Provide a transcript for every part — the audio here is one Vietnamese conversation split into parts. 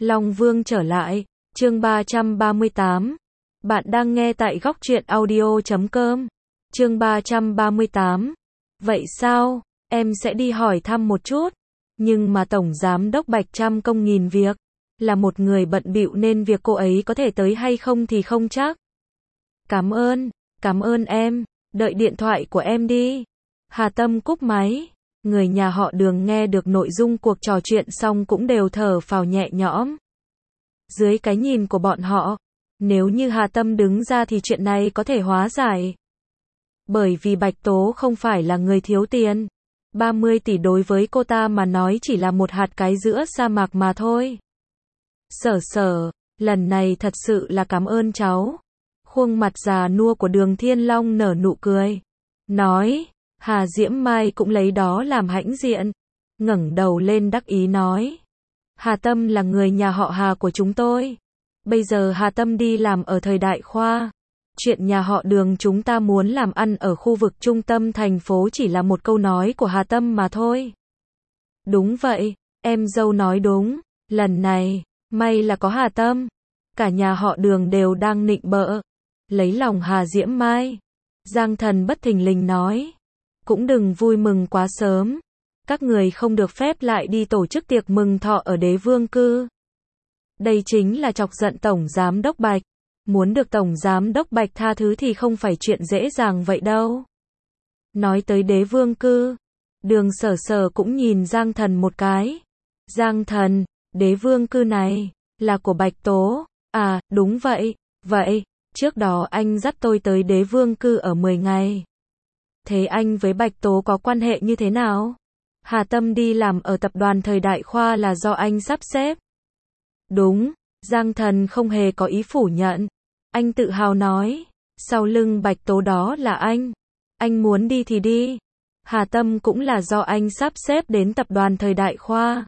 Long Vương trở lại, chương 338. Bạn đang nghe tại Góc Truyện Audio.com. Chương 338. Vậy sao, em sẽ đi hỏi thăm một chút. Nhưng mà Tổng Giám Đốc Bạch trăm công nghìn việc, là một người bận bịu nên việc cô ấy có thể tới hay không thì không chắc. Cảm ơn em, đợi điện thoại của em đi. Hà Tâm cúp máy. Người nhà họ Đường nghe được nội dung cuộc trò chuyện xong cũng đều thở phào nhẹ nhõm. Dưới cái nhìn của bọn họ, nếu như Hà Tâm đứng ra thì chuyện này có thể hóa giải. Bởi vì Bạch Tố không phải là người thiếu tiền. 30 tỷ đối với cô ta mà nói chỉ là một hạt cái giữa sa mạc mà thôi. Sở, lần này thật sự là cảm ơn cháu. Khuôn mặt già nua của Đường Thiên Long nở nụ cười. Nói, Hà Diễm Mai cũng lấy đó làm hãnh diện. Ngẩng đầu lên đắc ý nói. Hà Tâm là người nhà họ Hà của chúng tôi. Bây giờ Hà Tâm đi làm ở thời đại khoa. Chuyện nhà họ Đường chúng ta muốn làm ăn ở khu vực trung tâm thành phố chỉ là một câu nói của Hà Tâm mà thôi. Đúng vậy, em dâu nói đúng. Lần này, may là có Hà Tâm. Cả nhà họ Đường đều đang nịnh bợ. Lấy lòng Hà Diễm Mai. Giang Thần bất thình lình nói. Cũng đừng vui mừng quá sớm. Các người không được phép lại đi tổ chức tiệc mừng thọ ở Đế Vương Cư. Đây chính là chọc giận Tổng Giám Đốc Bạch. Muốn được Tổng Giám Đốc Bạch tha thứ thì không phải chuyện dễ dàng vậy đâu. Nói tới Đế Vương Cư, Đường Sở cũng nhìn Giang Thần một cái. Giang Thần, Đế Vương Cư này, là của Bạch Tố. À, đúng vậy. Vậy, trước đó anh dắt tôi tới Đế Vương Cư ở 10 ngày. Thế anh với Bạch Tố có quan hệ như thế nào? Hà Tâm đi làm ở tập đoàn Thời Đại Khoa là do anh sắp xếp. Đúng, Giang Thần không hề có ý phủ nhận. Anh tự hào nói, sau lưng Bạch Tố đó là anh. Anh muốn đi thì đi. Hà Tâm cũng là do anh sắp xếp đến tập đoàn Thời Đại Khoa.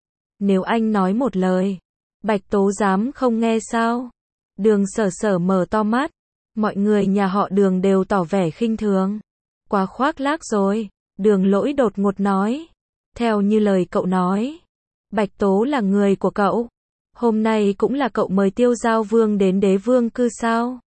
Nếu anh nói một lời, Bạch Tố dám không nghe sao? Đường Sở mở to mắt. Mọi người nhà họ Đường đều tỏ vẻ khinh thường. Quá khoác lác rồi. Đường Lỗi đột ngột nói. Theo như lời cậu nói, Bạch Tố là người của cậu. Hôm nay cũng là cậu mời Tiêu Giao Vương đến Đế Vương Cư sao?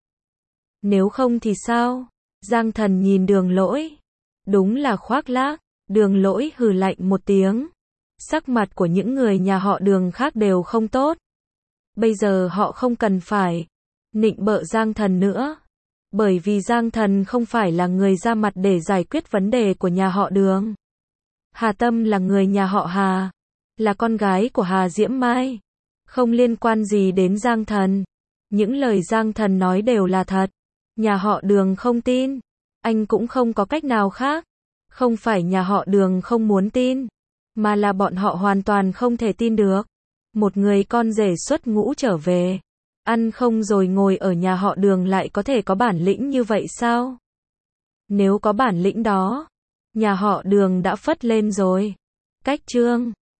Nếu không thì sao? Giang Thần nhìn Đường Lỗi. Đúng là khoác lác. Đường Lỗi hừ lạnh một tiếng. Sắc mặt của những người nhà họ Đường khác đều không tốt. Bây giờ họ không cần phải nịnh bợ Giang Thần nữa. Bởi vì Giang Thần không phải là người ra mặt để giải quyết vấn đề của nhà họ Đường. Hà Tâm là người nhà họ Hà. Là con gái của Hà Diễm Mai. Không liên quan gì đến Giang Thần. Những lời Giang Thần nói đều là thật. Nhà họ Đường không tin. Anh cũng không có cách nào khác. Không phải nhà họ Đường không muốn tin. Mà là bọn họ hoàn toàn không thể tin được. Một người con rể xuất ngũ trở về. Ăn không rồi ngồi ở nhà họ Đường lại có thể có bản lĩnh như vậy sao? Nếu có bản lĩnh đó, nhà họ Đường đã phất lên rồi. Cách chương